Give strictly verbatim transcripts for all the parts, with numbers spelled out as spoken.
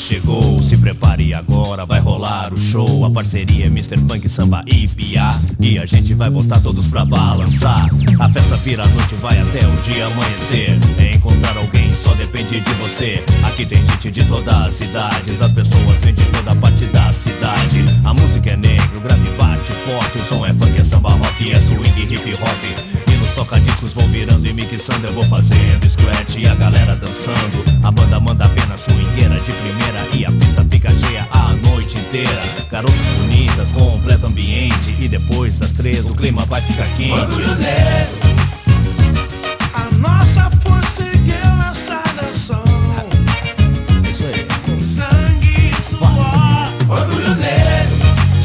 chegou. Se prepare agora, vai rolar o show. A parceria é mister Funk, Samba e Piá, e a gente vai botar todos pra balançar. A festa vira a noite, vai até o dia amanhecer. Encontrar alguém só depende de você. Aqui tem gente de todas as cidades, as pessoas vêm de toda parte da cidade. A música é negra, o grave bate forte. O som é funk, é samba, rock, é swing, hip hop. E nos toca-discos vão virando e mixando. Eu vou fazendo scratch e a galera dançando. A banda manda apenas swingueira de primeira, e a pista fica cheia a noite inteira. Garotas bonitas, completo ambiente, e depois das três o clima vai ficar quente. Orgulho negro, a nossa força ergueu essa nação. Isso aí. Com sangue e suor. Orgulho negro,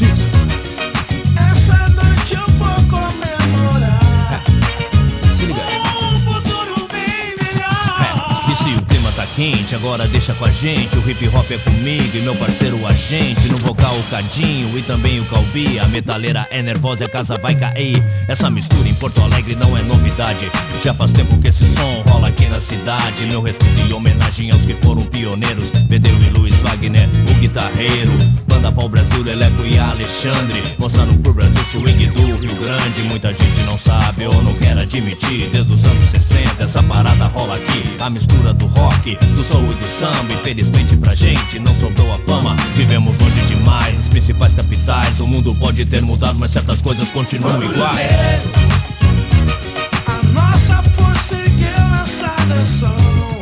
essa noite eu vou comemorar. Se liga aí. Um futuro bem melhor. E se o clima tá quente, agora deixa com a gente. O hip hop é comigo e meu parceiro agente. No vocal o Cadinho e também o Calbi. A metaleira é nervosa e a casa vai cair. Essa mistura em Porto Alegre não é novidade. Já faz tempo que esse som rola aqui na cidade. Meu respeito e homenagem aos que foram pioneiros: Bedeu e Luiz Wagner, o guitarreiro. Banda Pau Brasil, Leleco e Alexandre, mostrando pro Brasil swing do Rio Grande. Muita gente não sabe ou não quer admitir, desde os anos sessenta essa parada rola aqui. A mistura do rock, do soul e do samba. Infelizmente pra gente não sobrou a fama. Vivemos longe demais das principais capitais. O mundo pode ter mudado, mas certas coisas continuam iguais. A nossa força ergueu essa nação.